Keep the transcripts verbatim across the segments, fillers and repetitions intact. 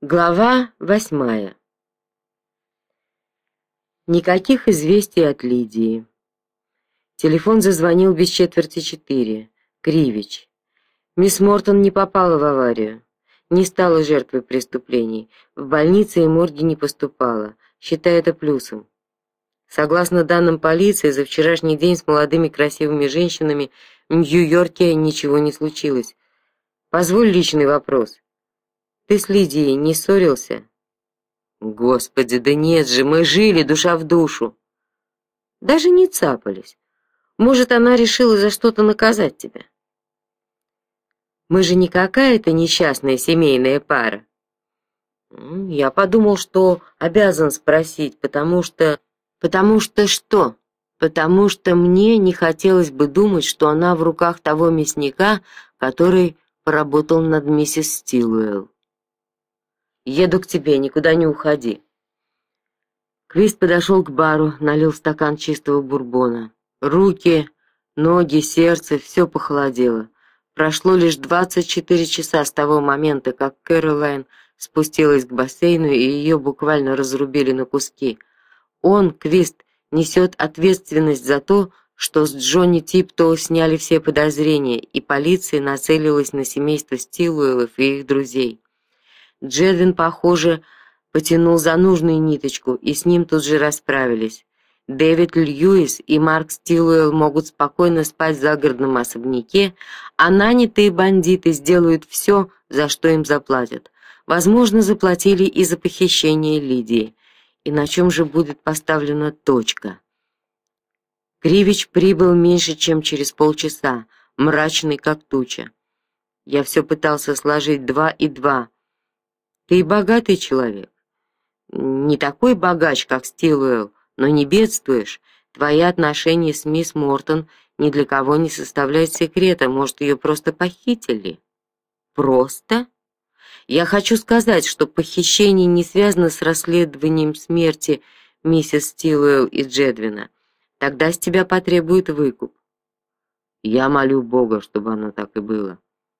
Глава восьмая. Никаких известий от Лидии. Телефон зазвонил без четверти четыре. Кривич. Мисс Мортон не попала в аварию, не стала жертвой преступлений, в больнице и морге не поступала, считай это плюсом. Согласно данным полиции, за вчерашний день с молодыми красивыми женщинами в Нью-Йорке ничего не случилось. Позволь личный вопрос. Ты с Лидией не ссорился? Господи, да нет же, мы жили душа в душу. Даже не цапались. Может, она решила за что-то наказать тебя? Мы же не какая-то несчастная семейная пара. Я подумал, что обязан спросить, потому что... Потому что что? Потому что мне не хотелось бы думать, что она в руках того мясника, который поработал над миссис Стилуэлл. Еду к тебе, никуда не уходи. Квист подошел к бару, налил стакан чистого бурбона. Руки, ноги, сердце все похолодело. Прошло лишь двадцать четыре часа с того момента, как Кэролайн спустилась к бассейну, и ее буквально разрубили на куски. Он, Квист, несет ответственность за то, что с Джонни Типтоу сняли все подозрения, и полиция нацелилась на семейство Стилуэллов и их друзей. Джедвин, похоже, потянул за нужную ниточку, и с ним тут же расправились. Дэвид Льюис и Марк Стилуэлл могут спокойно спать в загородном особняке, а нанятые бандиты сделают все, за что им заплатят. Возможно, заплатили и за похищение Лидии. И на чем же будет поставлена точка? Кривич прибыл меньше, чем через полчаса, мрачный как туча. Я все пытался сложить два и два. Ты богатый человек. Не такой богач, как Стилуэлл, но не бедствуешь. Твои отношения с мисс Мортон ни для кого не составляют секрета, может, ее просто похитили? Просто? Я хочу сказать, что похищение не связано с расследованием смерти миссис Стилуэлл и Джедвина. Тогда с тебя потребуют выкуп. Я молю Бога, чтобы оно так и было.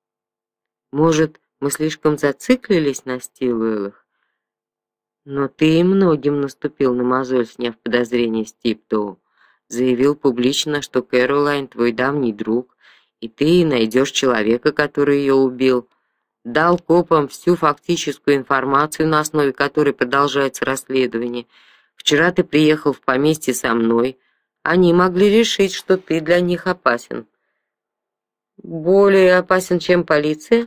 Может, мы слишком зациклились на Стилуэллах? Но ты и многим наступил на мозоль, сняв подозрения с Типтоу. Заявил публично, что Кэролайн твой давний друг, и ты найдешь человека, который ее убил. Дал копам всю фактическую информацию, на основе которой продолжается расследование. Вчера ты приехал в поместье со мной. Они могли решить, что ты для них опасен. Более опасен, чем полиция?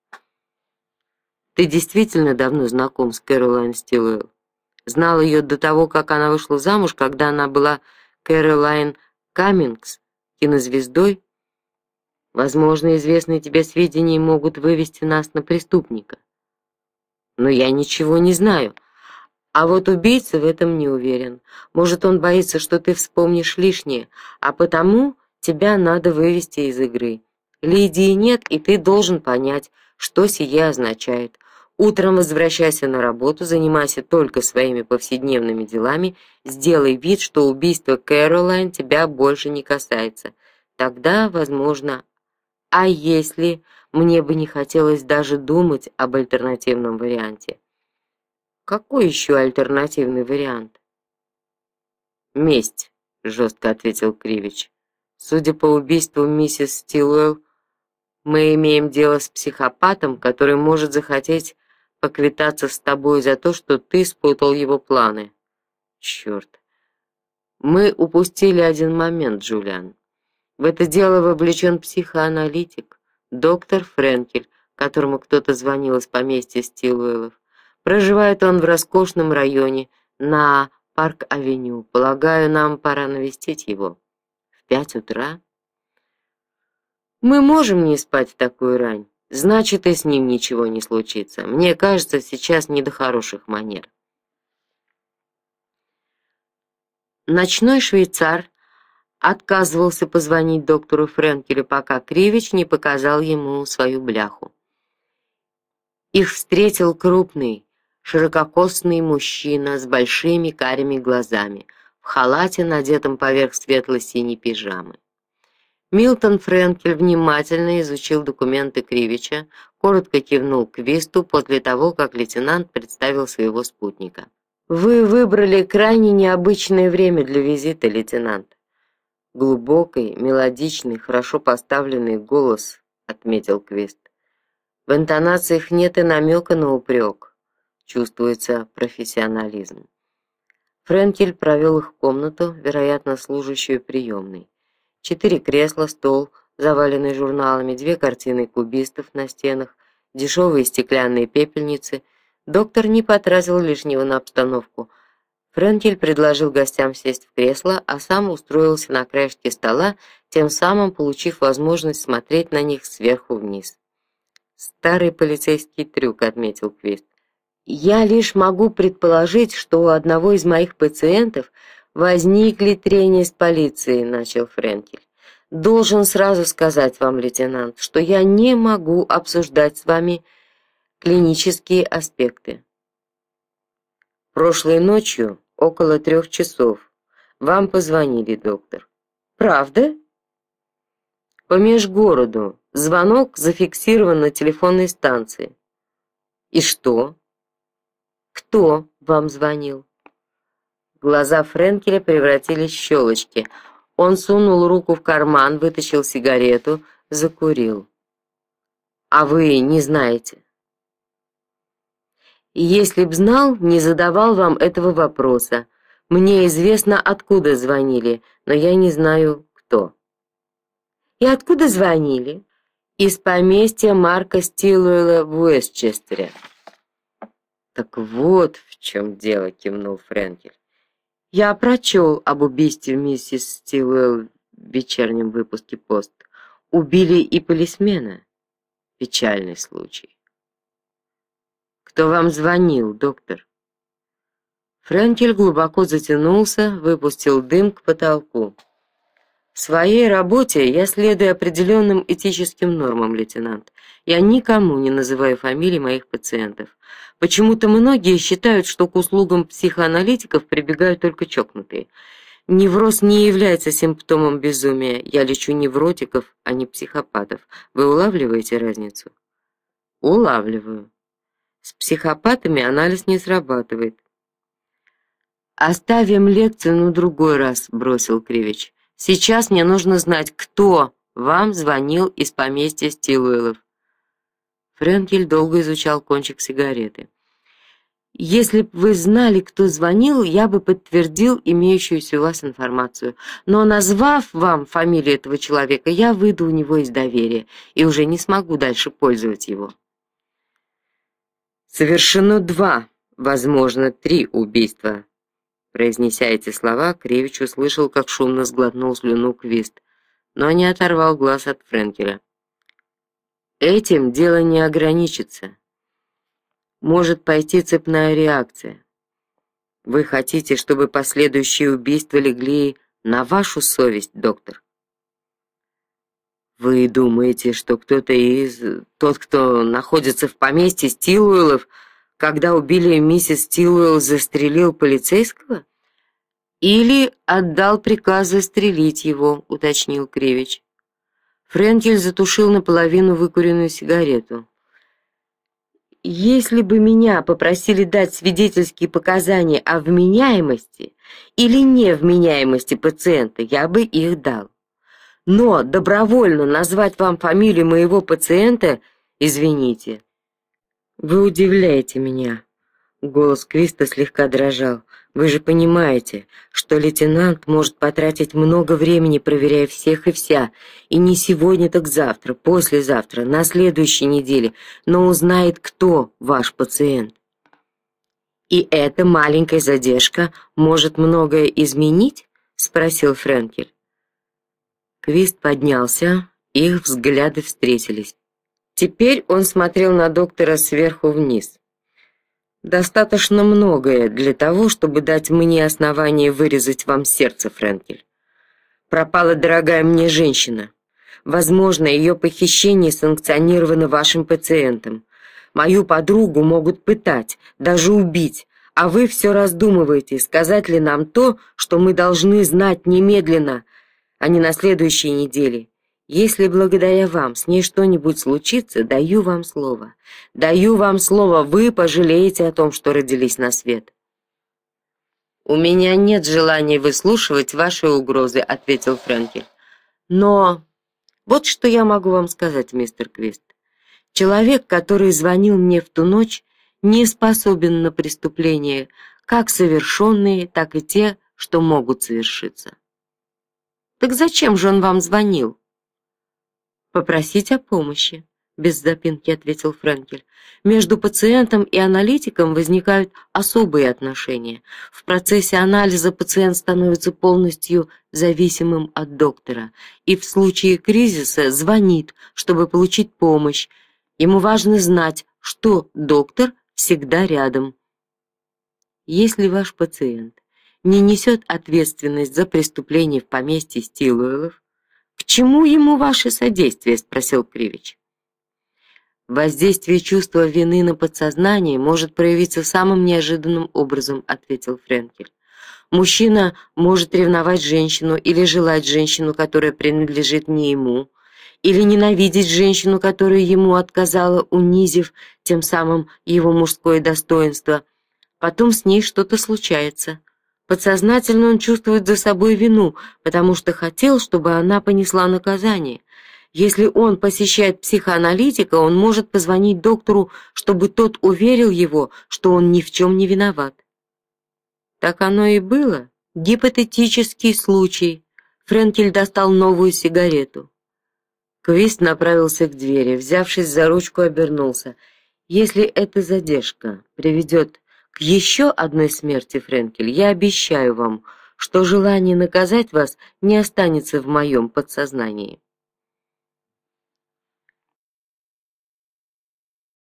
Ты действительно давно знаком с Кэролайн Стилуэлл? Знал ее до того, как она вышла замуж, когда она была Кэролайн Каммингс, кинозвездой? Возможно, известные тебе сведения могут вывести нас на преступника. Но я ничего не знаю. А вот убийца в этом не уверен. Может, он боится, что ты вспомнишь лишнее, а потому тебя надо вывести из игры. Лидии нет, и ты должен понять, что сие означает. Утром возвращайся на работу, занимайся только своими повседневными делами, сделай вид, что убийство Кэролайн тебя больше не касается. Тогда, возможно, а если мне бы не хотелось даже думать об альтернативном варианте? Какой еще альтернативный вариант? Месть, жестко ответил Кривич. Судя по убийству миссис Стилуэлл, мы имеем дело с психопатом, который может захотеть поквитаться с тобой за то, что ты спутал его планы. Черт. Мы упустили один момент, Джулиан. В это дело вовлечен психоаналитик, доктор Френкель, которому кто-то звонил из поместья Стилуэллов. Проживает он в роскошном районе на Парк-авеню. Полагаю, нам пора навестить его. В пять утра? Мы можем не спать в такую рань. Значит, и с ним ничего не случится. Мне кажется, сейчас не до хороших манер. Ночной швейцар отказывался позвонить доктору Френкелю, пока Кривич не показал ему свою бляху. Их встретил крупный, ширококосный мужчина с большими карими глазами, в халате, надетом поверх светло-синей пижамы. Милтон Френкель внимательно изучил документы Кривича, коротко кивнул Квисту после того, как лейтенант представил своего спутника. Вы выбрали крайне необычное время для визита, лейтенант. Глубокий, мелодичный, хорошо поставленный голос, отметил Квист. В интонациях нет и намека на упрек. Чувствуется профессионализм. Френкель провел их в комнату, вероятно, служащую приемной. Четыре кресла, стол, заваленный журналами, две картины кубистов на стенах, дешевые стеклянные пепельницы. Доктор не потратил лишнего на обстановку. Френкель предложил гостям сесть в кресло, а сам устроился на краешке стола, тем самым получив возможность смотреть на них сверху вниз. Старый полицейский трюк, отметил Квист. Я лишь могу предположить, что у одного из моих пациентов возникли трения с полицией, начал Френкель. Должен сразу сказать вам, лейтенант, что я не могу обсуждать с вами клинические аспекты. Прошлой ночью, около трех часов, вам позвонили, доктор. Правда? По межгороду. Звонок зафиксирован на телефонной станции. И что? Кто вам звонил? Глаза Френкеля превратились в щелочки. Он сунул руку в карман, вытащил сигарету, закурил. А вы не знаете? Если б знал, не задавал вам этого вопроса. Мне известно, откуда звонили, но я не знаю, кто. И откуда звонили? Из поместья Марка Стилуэлла в Уэстчестере. Так вот в чем дело, кивнул Френкель. Я прочел об убийстве миссис Стилуэлл в вечернем выпуске Пост. Убили и полисмена. Печальный случай. Кто вам звонил, доктор? Френкель глубоко затянулся, выпустил дым к потолку. В своей работе я следую определенным этическим нормам, лейтенант. Я никому не называю фамилии моих пациентов. Почему-то многие считают, что к услугам психоаналитиков прибегают только чокнутые. Невроз не является симптомом безумия. Я лечу невротиков, а не психопатов. Вы улавливаете разницу? Улавливаю. С психопатами анализ не срабатывает. Оставим лекцию на другой раз, бросил Кривич. Сейчас мне нужно знать, кто вам звонил из поместья Стилуэллов. Френкель долго изучал кончик сигареты. Если бы вы знали, кто звонил, я бы подтвердил имеющуюся у вас информацию. Но назвав вам фамилию этого человека, я выйду у него из доверия и уже не смогу дальше пользоваться его. Совершено два, возможно, три убийства. Произнеся эти слова, Кривич услышал, как шумно сглотнул слюну Квист, но не оторвал глаз от Френкеля. Этим дело не ограничится. Может пойти цепная реакция. Вы хотите, чтобы последующие убийства легли на вашу совесть, доктор? Вы думаете, что кто-то из тот, кто находится в поместье Стилуэллов, когда убили миссис Стилуэлл, застрелил полицейского? Или отдал приказ застрелить его, уточнил Кривич. Френкель затушил наполовину выкуренную сигарету. Если бы меня попросили дать свидетельские показания о вменяемости или невменяемости пациента, я бы их дал. Но добровольно назвать вам фамилию моего пациента, извините. Вы удивляете меня. Голос Квиста слегка дрожал. Вы же понимаете, что лейтенант может потратить много времени, проверяя всех и вся, и не сегодня, так завтра, послезавтра, на следующей неделе, но узнает, кто ваш пациент. И эта маленькая задержка может многое изменить? Спросил Френкель. Квист поднялся, их взгляды встретились. Теперь он смотрел на доктора сверху вниз. Достаточно многое для того, чтобы дать мне основание вырезать вам сердце, Френкель. Пропала дорогая мне женщина. Возможно, ее похищение санкционировано вашим пациентом. Мою подругу могут пытать, даже убить, а вы все раздумываете, сказать ли нам то, что мы должны знать немедленно, а не на следующей неделе. Если благодаря вам с ней что-нибудь случится, даю вам слово. Даю вам слово, вы пожалеете о том, что родились на свет. У меня нет желания выслушивать ваши угрозы, ответил Френкель. Но вот что я могу вам сказать, мистер Квист. Человек, который звонил мне в ту ночь, не способен на преступления, как совершенные, так и те, что могут совершиться. Так зачем же он вам звонил? Попросить о помощи, без запинки ответил Френкель. Между пациентом и аналитиком возникают особые отношения. В процессе анализа пациент становится полностью зависимым от доктора и в случае кризиса звонит, чтобы получить помощь. Ему важно знать, что доктор всегда рядом. Если ваш пациент не несет ответственность за преступление в поместье Стилуэллов, к чему ему ваше содействие, спросил Кривич. Воздействие чувства вины на подсознание может проявиться самым неожиданным образом, ответил Френкель. Мужчина может ревновать женщину или желать женщину, которая принадлежит не ему, или ненавидеть женщину, которая ему отказала, унизив тем самым его мужское достоинство. Потом с ней что-то случается. Подсознательно он чувствует за собой вину, потому что хотел, чтобы она понесла наказание. Если он посещает психоаналитика, он может позвонить доктору, чтобы тот уверил его, что он ни в чем не виноват. Так оно и было. Гипотетический случай. Френкель достал новую сигарету. Квист направился к двери, взявшись за ручку, обернулся. Если эта задержка приведет к еще одной смерти, Френкель, я обещаю вам, что желание наказать вас не останется в моем подсознании.